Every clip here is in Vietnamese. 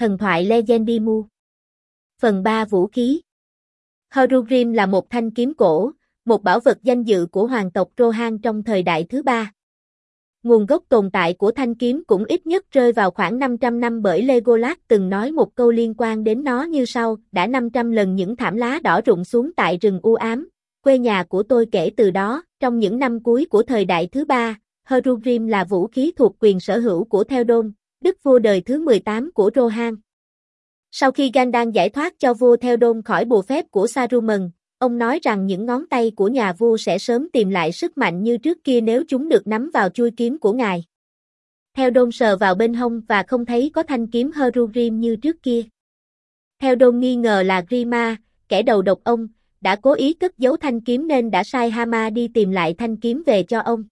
Thần thoại Legendimu. Phần 3 Vũ khí. Horugrim là một thanh kiếm cổ, một bảo vật danh dự của hoàng tộc Rohan trong thời đại thứ ba. Nguồn gốc tồn tại của thanh kiếm cũng ít nhất rơi vào khoảng 500 năm bởi Legolas từng nói một câu liên quan đến nó như sau: đã 500 lần những thảm lá đỏ rụng xuống tại rừng u ám, quê nhà của tôi kể từ đó. Trong những năm cuối của thời đại thứ ba, Horugrim là vũ khí thuộc quyền sở hữu của Theoden, đức vua đời thứ 18 của Rohan. Sau khi Gandalf giải thoát cho vua Theoden khỏi bùa phép của Saruman, ông nói rằng những ngón tay của nhà vua sẽ sớm tìm lại sức mạnh như trước kia nếu chúng được nắm vào chuôi kiếm của ngài. Theoden sờ vào bên hông và không thấy có thanh kiếm Horugrim như trước kia. Theoden nghi ngờ là Grima, kẻ đầu độc ông, đã cố ý cất giấu thanh kiếm nên đã sai Hama đi tìm lại thanh kiếm về cho ông.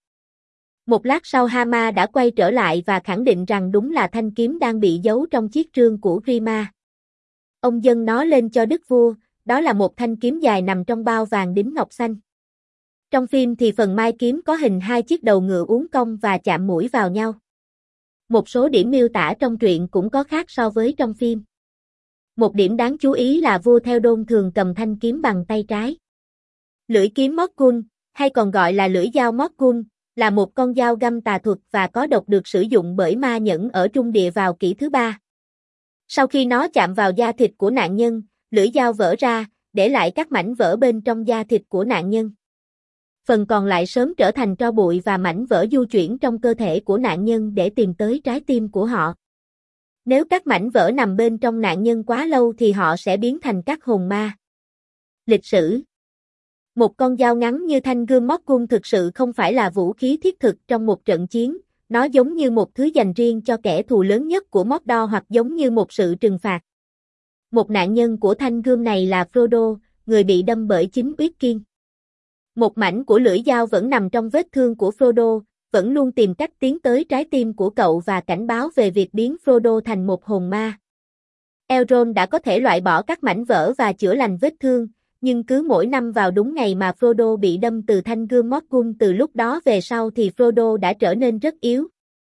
Một lát sau Hama đã quay trở lại và khẳng định rằng đúng là thanh kiếm đang bị giấu trong chiếc trương của Grima. Ông dâng nó lên cho đức vua, đó là một thanh kiếm dài nằm trong bao vàng đính ngọc xanh. Trong phim thì phần mai kiếm có hình hai chiếc đầu ngựa uốn cong và chạm mũi vào nhau. Một số điểm miêu tả trong truyện cũng có khác so với trong phim. Một điểm đáng chú ý là vua Theoden thường cầm thanh kiếm bằng tay trái. Lưỡi kiếm Morgul, hay còn gọi là lưỡi dao Morgul, là một con dao găm tà thuật và có độc được sử dụng bởi ma nhẫn ở Trung Địa vào kỷ thứ ba. Sau khi nó chạm vào da thịt của nạn nhân, lưỡi dao vỡ ra, để lại các mảnh vỡ bên trong da thịt của nạn nhân. Phần còn lại sớm trở thành tro bụi và mảnh vỡ du chuyển trong cơ thể của nạn nhân để tìm tới trái tim của họ. Nếu các mảnh vỡ nằm bên trong nạn nhân quá lâu thì họ sẽ biến thành các hồn ma. Lịch sử. Một con dao ngắn như thanh gươm Morgul thực sự không phải là vũ khí thiết thực trong một trận chiến, nó giống như một thứ dành riêng cho kẻ thù lớn nhất của Mordor hoặc giống như một sự trừng phạt. Một nạn nhân của thanh gươm này là Frodo, người bị đâm bởi chính Uitkin. Một mảnh của lưỡi dao vẫn nằm trong vết thương của Frodo, vẫn luôn tìm cách tiến tới trái tim của cậu và cảnh báo về việc biến Frodo thành một hồn ma. Elrond đã có thể loại bỏ các mảnh vỡ và chữa lành vết thương, nhưng cứ mỗi năm vào đúng ngày mà Frodo bị đâm từ thanh gươm Morgul từ lúc đó về sau thì Frodo đã trở nên rất yếu.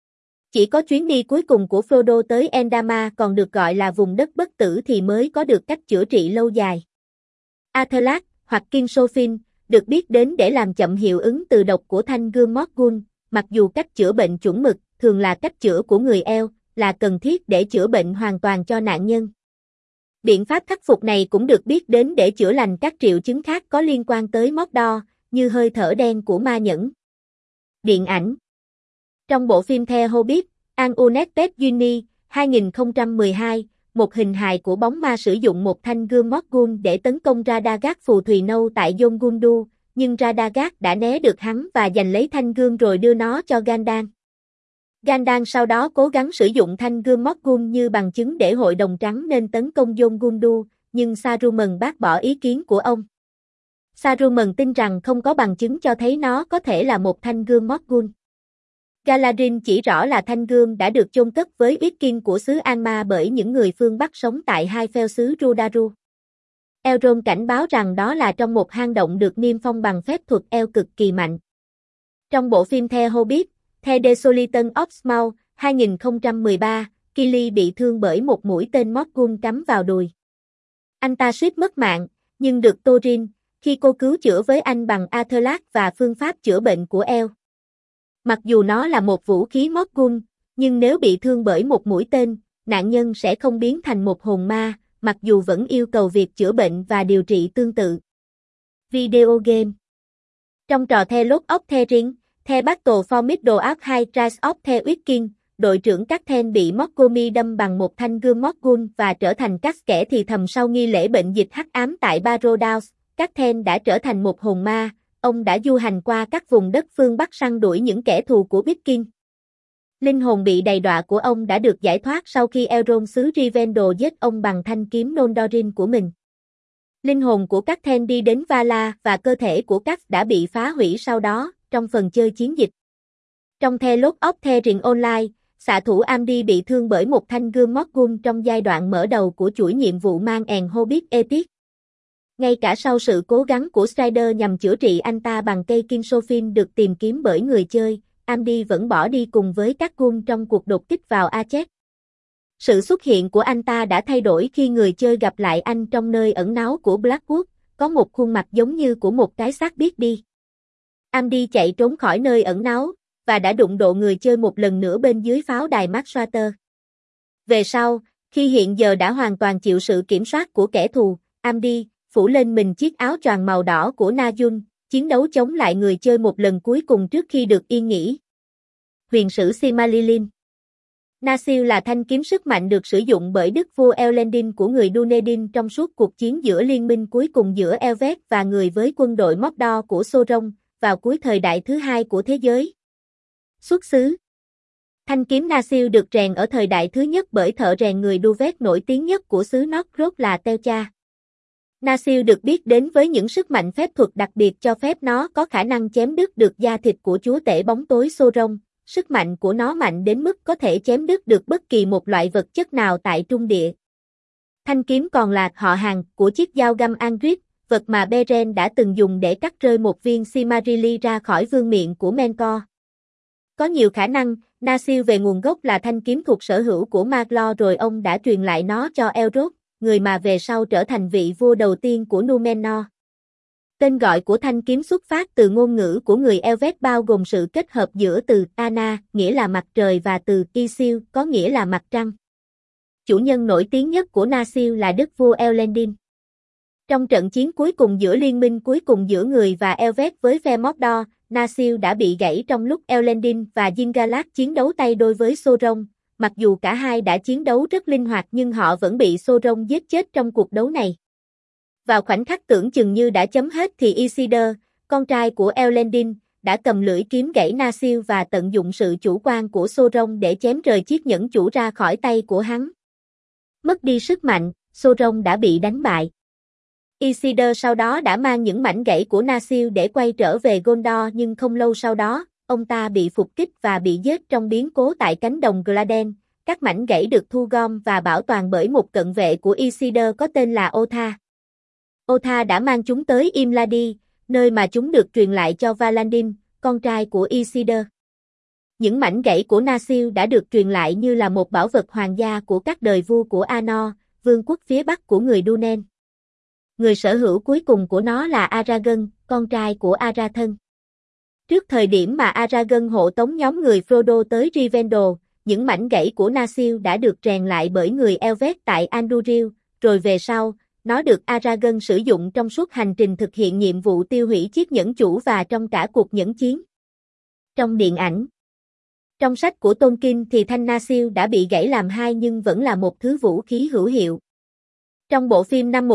Chỉ có chuyến đi cuối cùng của Frodo tới Endama còn được gọi là vùng đất bất tử thì mới có được cách chữa trị lâu dài. Athelad, hoặc Kinsofin, được biết đến để làm chậm hiệu ứng từ độc của thanh gươm Morgul, mặc dù cách chữa bệnh chuẩn mực, thường là cách chữa của người Elf, là cần thiết để chữa bệnh hoàn toàn cho nạn nhân. Biện pháp khắc phục này cũng được biết đến để chữa lành các triệu chứng khác có liên quan tới Mordor, như hơi thở đen của ma nhẫn. Điện ảnh. Trong bộ phim The Hobbit, An Unexpected Journey, 2012, một hình hài của bóng ma sử dụng một thanh gươm Morgul để tấn công Radagast phù thủy nâu tại Dol Guldur, nhưng Radagast đã né được hắn và giành lấy thanh gươm rồi đưa nó cho Gandalf. Gandalf sau đó cố gắng sử dụng thanh gươm Morgul như bằng chứng để Hội đồng Trắng nên tấn công Dol Guldur, nhưng Saruman bác bỏ ý kiến của ông. Saruman tin rằng không có bằng chứng cho thấy nó có thể là một thanh gươm Morgul. Galadriel chỉ rõ là thanh gươm đã được chôn cất với Uitkin của xứ Angmar bởi những người phương Bắc sống tại hai phèo xứ Rudaru. Elrond cảnh báo rằng đó là trong một hang động được niêm phong bằng phép thuật eo cực kỳ mạnh. Trong bộ phim The Hobbit, The Desolation of Smaug, 2013, Gimli bị thương bởi một mũi tên Morgul cắm vào đùi. Anh ta suýt mất mạng, nhưng được Thorin, khi cô cứu chữa với anh bằng Athelad và phương pháp chữa bệnh của Elf. Mặc dù nó là một vũ khí Morgul, nhưng nếu bị thương bởi một mũi tên, nạn nhân sẽ không biến thành một hồn ma, mặc dù vẫn yêu cầu việc chữa bệnh và điều trị tương tự. Video game. Trong trò The Lord of the Rings, The Battle for Middle-earth 2 Rise of the Viking, đội trưởng Catelyn bị Morgomy đâm bằng một thanh gươm Morgul và trở thành các kẻ thì thầm sau nghi lễ bệnh dịch hắc ám tại Barrow. Catelyn đã trở thành một hồn ma, ông đã du hành qua các vùng đất phương Bắc săn đuổi những kẻ thù của Viking. Linh hồn bị đầy đọa của ông đã được giải thoát sau khi Elrond xứ Rivendell giết ông bằng thanh kiếm Nondorin của mình. Linh hồn của Catelyn đi đến Vala và cơ thể của các đã bị phá hủy sau đó, trong phần chơi chiến dịch. Trong The Lord of the Rings Online, xạ thủ Amdi bị thương bởi một thanh gươm Morgul trong giai đoạn mở đầu của chuỗi nhiệm vụ mang and Hobbit Epic. Ngay cả sau sự cố gắng của Strider nhằm chữa trị anh ta bằng cây Kinsofin được tìm kiếm bởi người chơi, Amdi vẫn bỏ đi cùng với các gun trong cuộc đột kích vào Achet. Sự xuất hiện của anh ta đã thay đổi khi người chơi gặp lại anh trong nơi ẩn náu của Blackwood, có một khuôn mặt giống như của một cái xác biết đi. Andy chạy trốn khỏi nơi ẩn náu, và đã đụng độ người chơi một lần nữa bên dưới pháo đài Markwater. Về sau, khi hiện giờ đã hoàn toàn chịu sự kiểm soát của kẻ thù, Andy phủ lên mình chiếc áo choàng màu đỏ của Na-jun, chiến đấu chống lại người chơi một lần cuối cùng trước khi được yên nghỉ. Huyền sử Silmarillion. Nasil là thanh kiếm sức mạnh được sử dụng bởi đức vua Elendil của người Dunedin trong suốt cuộc chiến giữa liên minh cuối cùng giữa Elves và người với quân đội Mordor của Sauron, vào cuối thời đại thứ hai của thế giới. Xuất xứ. Thanh kiếm Nasil được rèn ở thời đại thứ nhất bởi thợ rèn người Duvet nổi tiếng nhất của xứ Northrop là Telcha. Nasil được biết đến với những sức mạnh phép thuật đặc biệt cho phép nó có khả năng chém đứt được da thịt của chúa tể bóng tối Sauron. Sức mạnh của nó mạnh đến mức có thể chém đứt được bất kỳ một loại vật chất nào tại trung địa. Thanh kiếm còn là họ hàng của chiếc dao găm Angrid, vật mà Beren đã từng dùng để cắt rơi một viên Silmarillion ra khỏi vương miện của Melkor. Có nhiều khả năng, Nasil về nguồn gốc là thanh kiếm thuộc sở hữu của Maglor rồi ông đã truyền lại nó cho Elrond, người mà về sau trở thành vị vua đầu tiên của Númenor. Tên gọi của thanh kiếm xuất phát từ ngôn ngữ của người Elves bao gồm sự kết hợp giữa từ Ana, nghĩa là mặt trời và từ Isil, có nghĩa là mặt trăng. Chủ nhân nổi tiếng nhất của Nasil là đức vua Elendil. Trong trận chiến cuối cùng giữa liên minh cuối cùng giữa người và Elves với phe Mordor, Nasil đã bị gãy trong lúc Elendil và Gil-galad chiến đấu tay đôi với Sauron. Mặc dù cả hai đã chiến đấu rất linh hoạt nhưng họ vẫn bị Sauron giết chết trong cuộc đấu này. Vào khoảnh khắc tưởng chừng như đã chấm hết thì Isildur, con trai của Elendil, đã cầm lưỡi kiếm gãy Nasil và tận dụng sự chủ quan của Sauron để chém rời chiếc nhẫn chủ ra khỏi tay của hắn. Mất đi sức mạnh, Sauron đã bị đánh bại. Isildur sau đó đã mang những mảnh gãy của Nasil để quay trở về Gondor nhưng không lâu sau đó, ông ta bị phục kích và bị giết trong biến cố tại cánh đồng Gladen. Các mảnh gãy được thu gom và bảo toàn bởi một cận vệ của Isildur có tên là Otha. Otha đã mang chúng tới Imladi, nơi mà chúng được truyền lại cho Valandin, con trai của Isildur. Những mảnh gãy của Nasil đã được truyền lại như là một bảo vật hoàng gia của các đời vua của Anor, vương quốc phía bắc của người Dunen. Người sở hữu cuối cùng của nó là Aragorn, con trai của Arathon. Trước thời điểm mà Aragorn hộ tống nhóm người Frodo tới Rivendell, những mảnh gãy của Nasil đã được rèn lại bởi người Elves tại Andúril, rồi về sau, nó được Aragorn sử dụng trong suốt hành trình thực hiện nhiệm vụ tiêu hủy chiếc nhẫn chủ và trong cả cuộc nhẫn chiến. Trong điện ảnh, trong sách của Tolkien thì thanh Nasil đã bị gãy làm hai nhưng vẫn là một thứ vũ khí hữu hiệu. Trong bộ phim năm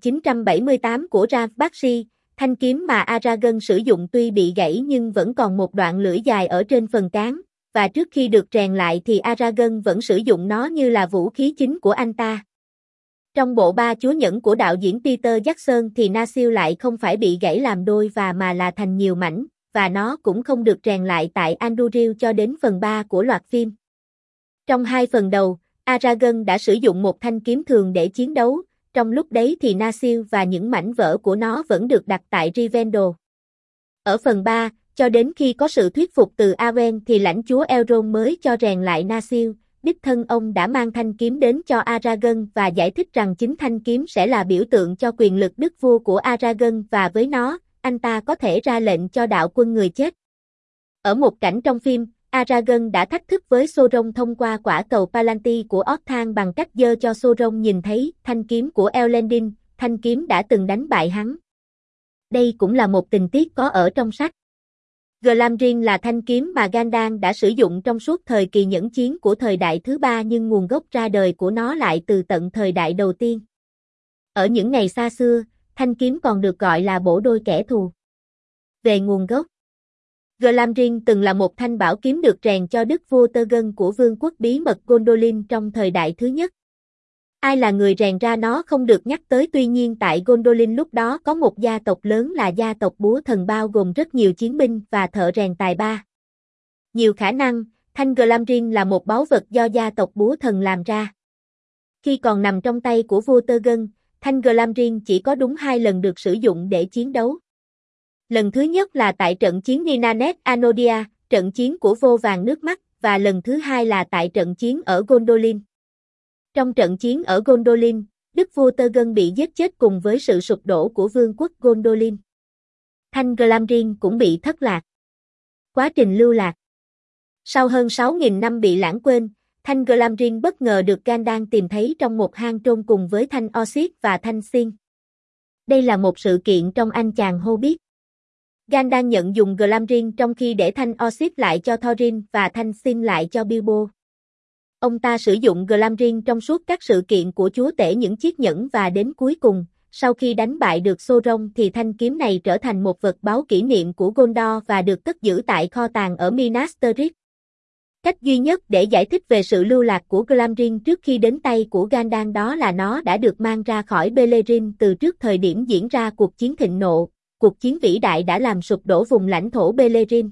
1978 của Ralph Bakshi, thanh kiếm mà Aragorn sử dụng tuy bị gãy nhưng vẫn còn một đoạn lưỡi dài ở trên phần cán, và trước khi được rèn lại thì Aragorn vẫn sử dụng nó như là vũ khí chính của anh ta. Trong bộ Ba Chúa Nhẫn của đạo diễn Peter Jackson thì Nasil lại không phải bị gãy làm đôi mà là thành nhiều mảnh, và nó cũng không được rèn lại tại Andúril cho đến phần 3 của loạt phim. Trong hai phần đầu, Aragorn đã sử dụng một thanh kiếm thường để chiến đấu, trong lúc đấy thì Nasil và những mảnh vỡ của nó vẫn được đặt tại Rivendell. Ở phần 3, cho đến khi có sự thuyết phục từ Arwen thì lãnh chúa Elrond mới cho rèn lại Nasil. Đích thân ông đã mang thanh kiếm đến cho Aragorn và giải thích rằng chính thanh kiếm sẽ là biểu tượng cho quyền lực đức vua của Aragorn và với nó, anh ta có thể ra lệnh cho đạo quân người chết. Ở một cảnh trong phim, Aragorn đã thách thức với Sauron thông qua quả cầu Palantir của Orthanc bằng cách giơ cho Sauron nhìn thấy thanh kiếm của Elendil, thanh kiếm đã từng đánh bại hắn. Đây cũng là một tình tiết có ở trong sách. Glamdring là thanh kiếm mà Gandalf đã sử dụng trong suốt thời kỳ nhẫn chiến của thời đại thứ ba nhưng nguồn gốc ra đời của nó lại từ tận thời đại đầu tiên. Ở những ngày xa xưa, thanh kiếm còn được gọi là bổ đôi kẻ thù. Về nguồn gốc, Glamdring từng là một thanh bảo kiếm được rèn cho đức vua Turgon của vương quốc bí mật Gondolin trong thời đại thứ nhất. Ai là người rèn ra nó không được nhắc tới tuy nhiên tại Gondolin lúc đó có một gia tộc lớn là gia tộc búa thần bao gồm rất nhiều chiến binh và thợ rèn tài ba. Nhiều khả năng, thanh Glamdring là một báu vật do gia tộc búa thần làm ra. Khi còn nằm trong tay của vua Turgon, thanh Glamdring chỉ có đúng 2 lần được sử dụng để chiến đấu. Lần thứ nhất là tại trận chiến Ninanet Anodia, trận chiến của vô vàn nước mắt, và lần thứ hai là tại trận chiến ở Gondolin. Trong trận chiến ở Gondolin, đức vua Turgon bị giết chết cùng với sự sụp đổ của vương quốc Gondolin. Thanh Glamdring cũng bị thất lạc. Quá trình lưu lạc. Sau hơn 6.000 năm bị lãng quên, Thanh Glamdring bất ngờ được Gandalf tìm thấy trong một hang trôn cùng với Thanh Oxyd và Thanh Sin. Đây là một sự kiện trong Anh chàng Hobbit. Gandalf nhận dùng Glamdring trong khi để Thanh Oxyd lại cho Thorin và Thanh Sin lại cho Bilbo. Ông ta sử dụng Glamdring trong suốt các sự kiện của chúa tể những chiếc nhẫn và đến cuối cùng, sau khi đánh bại được Sauron thì thanh kiếm này trở thành một vật báu kỷ niệm của Gondor và được cất giữ tại kho tàng ở Minas Tirith. Cách duy nhất để giải thích về sự lưu lạc của Glamdring trước khi đến tay của Gandalf đó là nó đã được mang ra khỏi Beleriand từ trước thời điểm diễn ra cuộc chiến thịnh nộ, cuộc chiến vĩ đại đã làm sụp đổ vùng lãnh thổ Beleriand.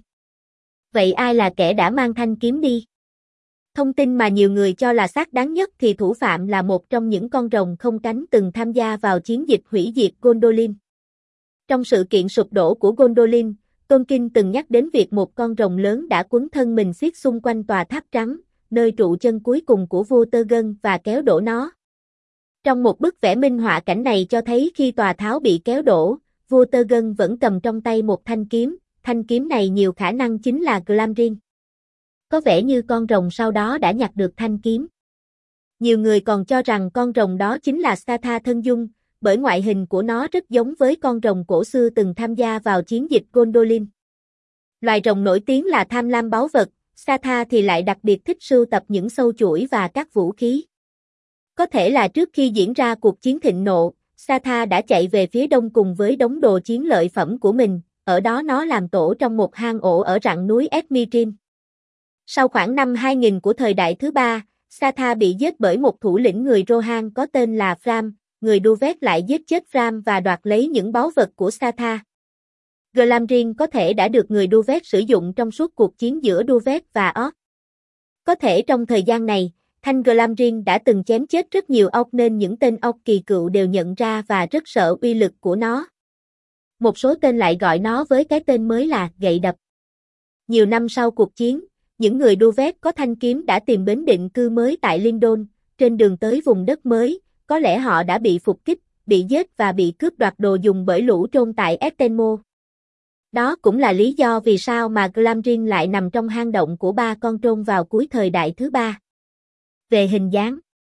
Vậy ai là kẻ đã mang thanh kiếm đi? Thông tin mà nhiều người cho là xác đáng nhất thì thủ phạm là một trong những con rồng không cánh từng tham gia vào chiến dịch hủy diệt Gondolin. Trong sự kiện sụp đổ của Gondolin, Tolkien từng nhắc đến việc một con rồng lớn đã quấn thân mình xiết xung quanh tòa tháp trắng, nơi trụ chân cuối cùng của vua Turgon và kéo đổ nó. Trong một bức vẽ minh họa cảnh này cho thấy khi tòa tháo bị kéo đổ, vua Turgon vẫn cầm trong tay một thanh kiếm này nhiều khả năng chính là Glamdring. Có vẻ như con rồng sau đó đã nhặt được thanh kiếm. Nhiều người còn cho rằng con rồng đó chính là Satha thân dung, bởi ngoại hình của nó rất giống với con rồng cổ xưa từng tham gia vào chiến dịch Gondolin. Loài rồng nổi tiếng là tham lam báu vật, Satha thì lại đặc biệt thích sưu tập những sâu chuỗi và các vũ khí. Có thể là trước khi diễn ra cuộc chiến thịnh nộ, Satha đã chạy về phía đông cùng với đống đồ chiến lợi phẩm của mình, ở đó nó làm tổ trong một hang ổ ở rặng núi Esmithrin. Sau khoảng năm 2000 của thời đại thứ ba, Satha bị giết bởi một thủ lĩnh người Rohan có tên là Fram, người Duvet lại giết chết Fram và đoạt lấy những báu vật của Satha. Glamdring có thể đã được người Duvet sử dụng trong suốt cuộc chiến giữa Duvet và Orc. Có thể trong thời gian này, thanh Glamdring đã từng chém chết rất nhiều Orc nên những tên Orc kỳ cựu đều nhận ra và rất sợ uy lực của nó. Một số tên lại gọi nó với cái tên mới là gậy đập. Nhiều năm sau cuộc chiến, những người Duvet có thanh kiếm đã tìm bến định cư mới tại Lindon, trên đường tới vùng đất mới, có lẽ họ đã bị phục kích, bị giết và bị cướp đoạt đồ dùng bởi lũ trôn tại Estenmo. Đó cũng là lý do vì sao mà Glamdring lại nằm trong hang động của ba con trôn vào cuối thời đại thứ ba. Về hình dáng,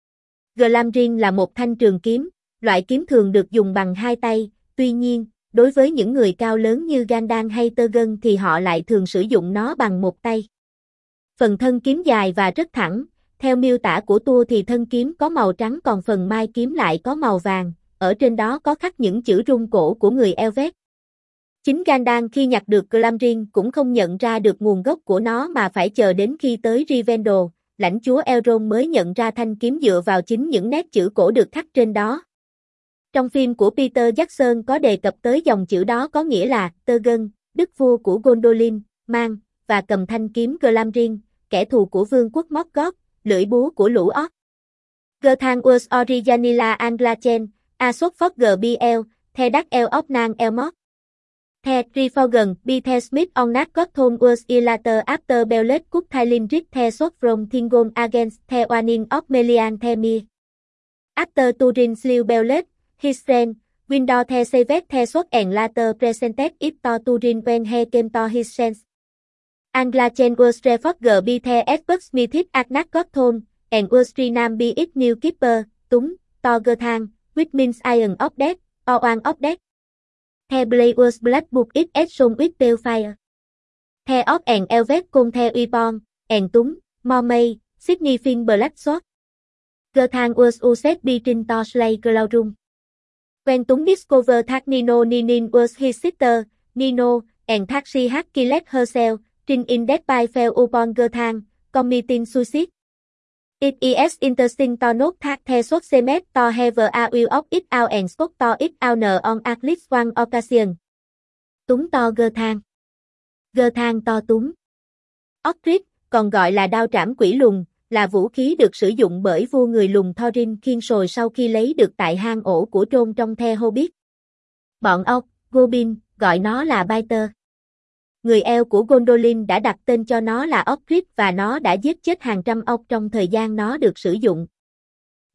Glamdring là một thanh trường kiếm, loại kiếm thường được dùng bằng hai tay, tuy nhiên, đối với những người cao lớn như Gandalf hay Turgon thì họ lại thường sử dụng nó bằng một tay. Phần thân kiếm dài và rất thẳng, theo miêu tả của Tua thì thân kiếm có màu trắng còn phần mai kiếm lại có màu vàng, ở trên đó có khắc những chữ rung cổ của người Elvet. Chính Gandalf khi nhặt được Glamdring cũng không nhận ra được nguồn gốc của nó mà phải chờ đến khi tới Rivendell, lãnh chúa Elrond mới nhận ra thanh kiếm dựa vào chính những nét chữ cổ được khắc trên đó. Trong phim của Peter Jackson có đề cập tới dòng chữ đó có nghĩa là Turgon, đức vua của Gondolin, mang và cầm thanh kiếm Glamdring, kẻ thù của vương quốc Morgoth, lưỡi búa của lũ Orc. Gerthan us Originila Anglachen, Asot Forger BL, The Dark El Opnan Elmot. The Triforgen, B. The Smith on Nat Gotham us Ilater After Bellet Cook Thylin Rick The Sot from Thingon Against The Warning of Melian The Mir. After Turin Slew Bellet, His friend, Windor The Sevet The Sot and Later Presented It to Turin when he came to his sense. Anglachen us Reforger B. The Expert Smithit Agnat Gotham, and us Trinam B. It New Keeper, Túng, To Gerthan, which means Iron of Death, or One of Death. The Blade us Black Book It Edson with Balefire. The Orc and Elvet cùng The Weapon, and Túng, Mormay, Sydney Finn Black Sword. Gerthan us Uset B. Trin To Slay Glaurum. When Túng discover that Nino Ninin was his sister, Nino, and that she had killed herself, Trin in death by fell upon Gerthan, committing suicide. It is interesting to note that the short semet to have a will of it out and spoke to it out on at least one occasion. Túng to Gerthan. Gerthan to Túng. Orcric, còn gọi là đao trảm quỷ lùn, là vũ khí được sử dụng bởi vua người lùn Thorin khiên sồi sau khi lấy được tại hang ổ của trôn trong The Hobbit. Bọn Orc, Goblin, gọi nó là Biter. Người eo của Gondolin đã đặt tên cho nó là Orcric và nó đã giết chết hàng trăm Orc trong thời gian nó được sử dụng.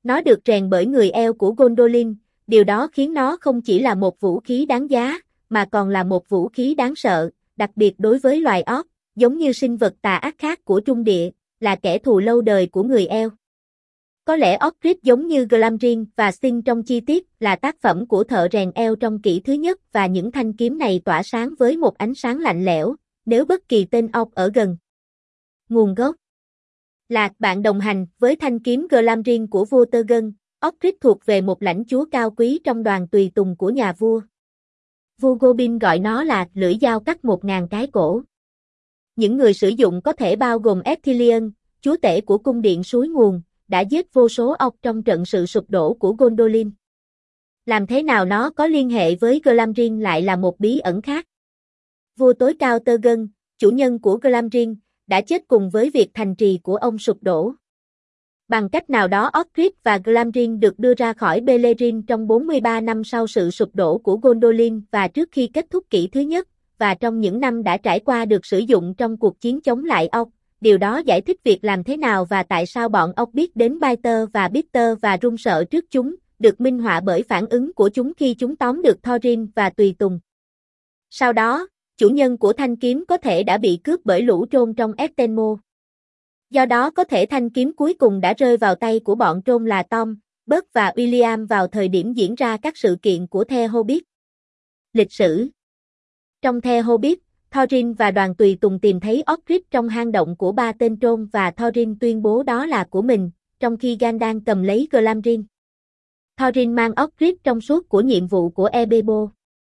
Nó được rèn bởi người eo của Gondolin, điều đó khiến nó không chỉ là một vũ khí đáng giá, mà còn là một vũ khí đáng sợ, đặc biệt đối với loài orc, giống như sinh vật tà ác khác của Trung Địa, là kẻ thù lâu đời của người eo. Có lẽ Orcrist giống như Glamdring và Sting trong chi tiết là tác phẩm của thợ rèn eo trong kỷ thứ nhất và những thanh kiếm này tỏa sáng với một ánh sáng lạnh lẽo, nếu bất kỳ tên orc ở gần. Nguồn gốc Lạc bạn đồng hành với thanh kiếm Glamdring của vua Turgon, Orcrist thuộc về một lãnh chúa cao quý trong đoàn tùy tùng của nhà vua. Vua Gobind gọi nó là lưỡi dao cắt 1000 cái cổ. Những người sử dụng có thể bao gồm Ethilion, chúa tể của cung điện suối nguồn, đã giết vô số orc trong trận sự sụp đổ của Gondolin. Làm thế nào nó có liên hệ với Glamdring lại là một bí ẩn khác. Vua tối cao Turgon, chủ nhân của Glamdring, đã chết cùng với việc thành trì của ông sụp đổ. Bằng cách nào đó Orcrist và Glamdring được đưa ra khỏi Beleriand trong 43 năm sau sự sụp đổ của Gondolin và trước khi kết thúc kỷ thứ nhất, và trong những năm đã trải qua được sử dụng trong cuộc chiến chống lại orc. Điều đó giải thích việc làm thế nào và tại sao bọn orc biết đến Biter và Bitter và run sợ trước chúng, được minh họa bởi phản ứng của chúng khi chúng tóm được Thorin và tùy tùng. Sau đó, chủ nhân của thanh kiếm có thể đã bị cướp bởi lũ trôn trong Estenmo. Do đó có thể thanh kiếm cuối cùng đã rơi vào tay của bọn trôn là Tom, Bert và William vào thời điểm diễn ra các sự kiện của The Hobbit. Lịch sử Trong The Hobbit, Thorin và đoàn tùy tùng tìm thấy Orcrist trong hang động của 3 tên trôn và Thorin tuyên bố đó là của mình, trong khi Gandalf cầm lấy Glamdring. Thorin mang Orcrist trong suốt của nhiệm vụ của Erebor.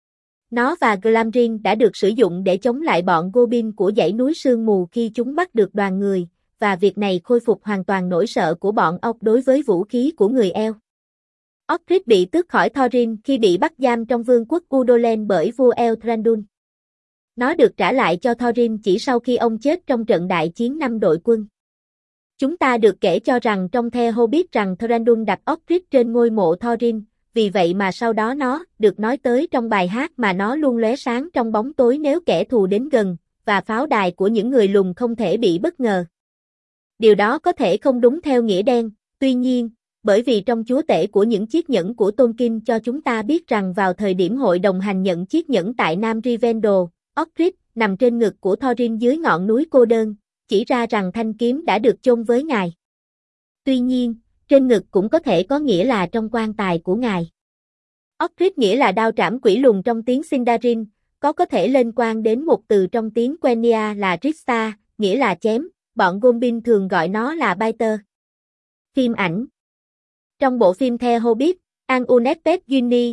Nó và Glamdring đã được sử dụng để chống lại bọn Goblin của dãy núi sương mù khi chúng bắt được đoàn người, và việc này khôi phục hoàn toàn nỗi sợ của bọn orc đối với vũ khí của người eo. Orcrist bị tước khỏi Thorin khi bị bắt giam trong vương quốc Udolen bởi vua eo Thranduil. Nó được trả lại cho Thorin chỉ sau khi ông chết trong trận đại chiến 5 đội quân. Chúng ta được kể cho rằng trong The Hobbit rằng Thranduil đặt Orcrist trên ngôi mộ Thorin, vì vậy mà sau đó nó được nói tới trong bài hát mà nó luôn lóe sáng trong bóng tối nếu kẻ thù đến gần, và pháo đài của những người lùn không thể bị bất ngờ. Điều đó có thể không đúng theo nghĩa đen, tuy nhiên, bởi vì trong chúa tể của những chiếc nhẫn của Tolkien cho chúng ta biết rằng vào thời điểm hội đồng hành nhận chiếc nhẫn tại Nam Rivendell, Orcrist nằm trên ngực của Thorin dưới ngọn núi cô đơn, chỉ ra rằng thanh kiếm đã được chôn với ngài. Tuy nhiên, trên ngực cũng có thể có nghĩa là trong quan tài của ngài. Orcrist nghĩa là đao trảm quỷ lùn trong tiếng Sindarin, có thể liên quan đến một từ trong tiếng Quenya là Rista, nghĩa là chém, bọn Goblin thường gọi nó là Biter. Phim ảnh Trong bộ phim The Hobbit, An Unexpected Journey,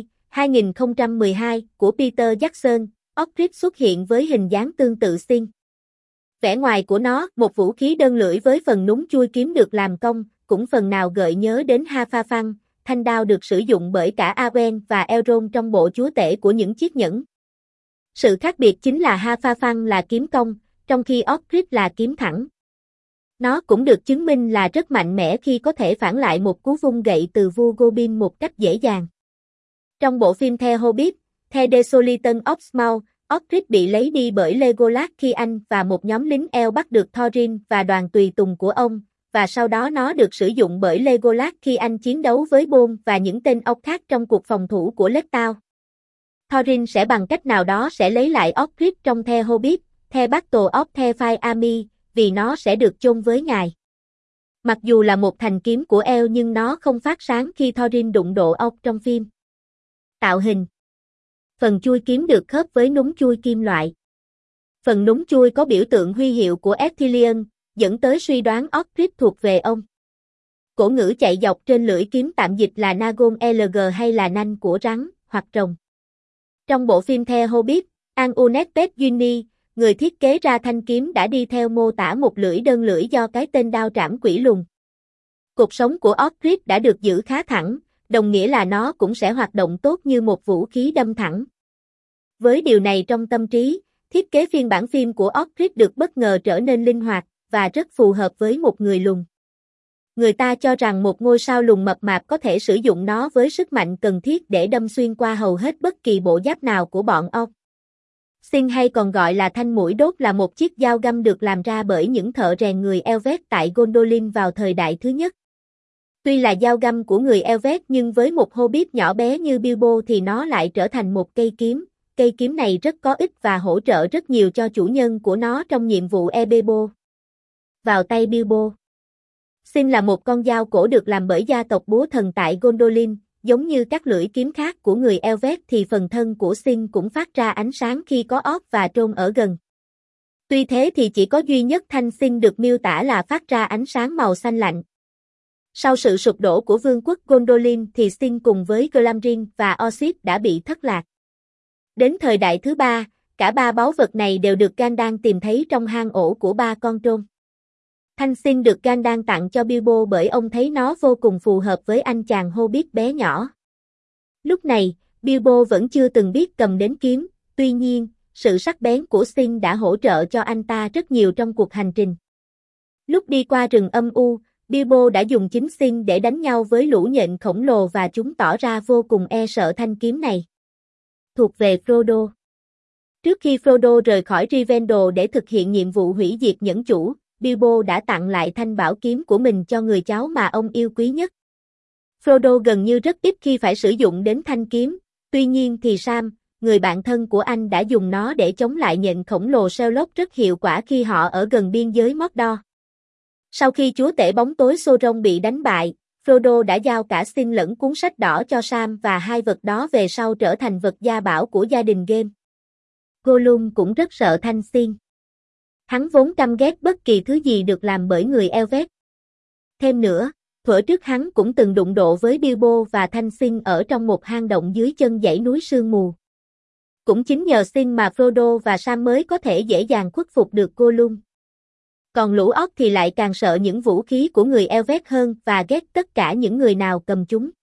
2012, của Peter Jackson, Orcrist xuất hiện với hình dáng tương tự Sting. Vẻ ngoài của nó, một vũ khí đơn lưỡi với phần núng chui kiếm được làm cong, cũng phần nào gợi nhớ đến Ha-Pha-Phăng, thanh đao được sử dụng bởi cả Arwen và Elrond trong bộ chúa tể của những chiếc nhẫn. Sự khác biệt chính là Ha-Pha-Phăng là kiếm cong, trong khi Orcrist là kiếm thẳng. Nó cũng được chứng minh là rất mạnh mẽ khi có thể phản lại một cú vung gậy từ vua Gobind một cách dễ dàng. Trong bộ phim The Hobbit, The Desolation of Smaug, Orcrist bị lấy đi bởi Legolas khi anh và một nhóm lính eo bắt được Thorin và đoàn tùy tùng của ông, và sau đó nó được sử dụng bởi Legolas khi anh chiến đấu với Bolm và những tên orc khác trong cuộc phòng thủ của Letao. Thorin sẽ bằng cách nào đó sẽ lấy lại Orcrist trong The Hobbit, The Battle of the Five Armies, vì nó sẽ được chôn với ngài. Mặc dù là một thanh kiếm của eo nhưng nó không phát sáng khi Thorin đụng độ orc trong phim. Tạo hình Phần chui kiếm được khớp với núng chui kim loại. Phần núng chui có biểu tượng huy hiệu của Ethilion, dẫn tới suy đoán Orcrist thuộc về ông. Cổ ngữ chạy dọc trên lưỡi kiếm tạm dịch là Nagon LG hay là nanh của rắn, hoặc rồng. Trong bộ phim The Hobbit, An Unexpected Journey, người thiết kế ra thanh kiếm đã đi theo mô tả một lưỡi đơn lưỡi do cái tên đao trảm quỷ lùn. Cột sống của Orcrist đã được giữ khá thẳng, đồng nghĩa là nó cũng sẽ hoạt động tốt như một vũ khí đâm thẳng. Với điều này trong tâm trí, thiết kế phiên bản phim của Orcrist được bất ngờ trở nên linh hoạt, và rất phù hợp với một người lùn. Người ta cho rằng một ngôi sao lùn mập mạp có thể sử dụng nó với sức mạnh cần thiết để đâm xuyên qua hầu hết bất kỳ bộ giáp nào của bọn orc. Sting hay còn gọi là thanh mũi đốt là một chiếc dao găm được làm ra bởi những thợ rèn người Elvet tại Gondolin vào thời đại thứ nhất. Tuy là dao găm của người Elvet nhưng với một Hobbit nhỏ bé như Bilbo thì nó lại trở thành một cây kiếm này rất có ích và hỗ trợ rất nhiều cho chủ nhân của nó trong nhiệm vụ Erebor. Vào tay Bilbo. Xin là một con dao cổ được làm bởi gia tộc búa thần tại Gondolin, giống như các lưỡi kiếm khác của người Elvet thì phần thân của Sin cũng phát ra ánh sáng khi có Orc và Troll ở gần. Tuy thế thì chỉ có duy nhất thanh Sin được miêu tả là phát ra ánh sáng màu xanh lạnh. Sau sự sụp đổ của vương quốc Gondolin thì Sin cùng với Glamdring và Orsith đã bị thất lạc. Đến thời đại thứ ba, cả ba báu vật này đều được Gandalf tìm thấy trong hang ổ của ba con Troll. Thanh Sin được Gandalf tặng cho Bilbo bởi ông thấy nó vô cùng phù hợp với anh chàng Hobbit bé nhỏ. Lúc này, Bilbo vẫn chưa từng biết cầm đến kiếm, tuy nhiên, sự sắc bén của Sin đã hỗ trợ cho anh ta rất nhiều trong cuộc hành trình. Lúc đi qua rừng âm u, Bilbo đã dùng chính Sin để đánh nhau với lũ nhện khổng lồ và chúng tỏ ra vô cùng e sợ thanh kiếm này. Thuộc về Frodo. Trước khi Frodo rời khỏi Rivendell để thực hiện nhiệm vụ hủy diệt nhẫn chủ, Bilbo đã tặng lại thanh bảo kiếm của mình cho người cháu mà ông yêu quý nhất. Frodo gần như rất ít khi phải sử dụng đến thanh kiếm, tuy nhiên thì Sam, người bạn thân của anh đã dùng nó để chống lại nhện khổng lồ Shelob rất hiệu quả khi họ ở gần biên giới Mordor. Sau khi chúa tể bóng tối Sauron bị đánh bại, Frodo đã giao cả Sin lẫn cuốn sách đỏ cho Sam và hai vật đó về sau trở thành vật gia bảo của gia đình game. Gollum cũng rất sợ thanh Sin. Hắn vốn căm ghét bất kỳ thứ gì được làm bởi người Elvet. Thêm nữa, thuở trước hắn cũng từng đụng độ với Bilbo và thanh Sin ở trong một hang động dưới chân dãy núi sương mù. Cũng chính nhờ Sin mà Frodo và Sam mới có thể dễ dàng khuất phục được Gollum. Còn lũ Orc thì lại càng sợ những vũ khí của người Elvet hơn và ghét tất cả những người nào cầm chúng.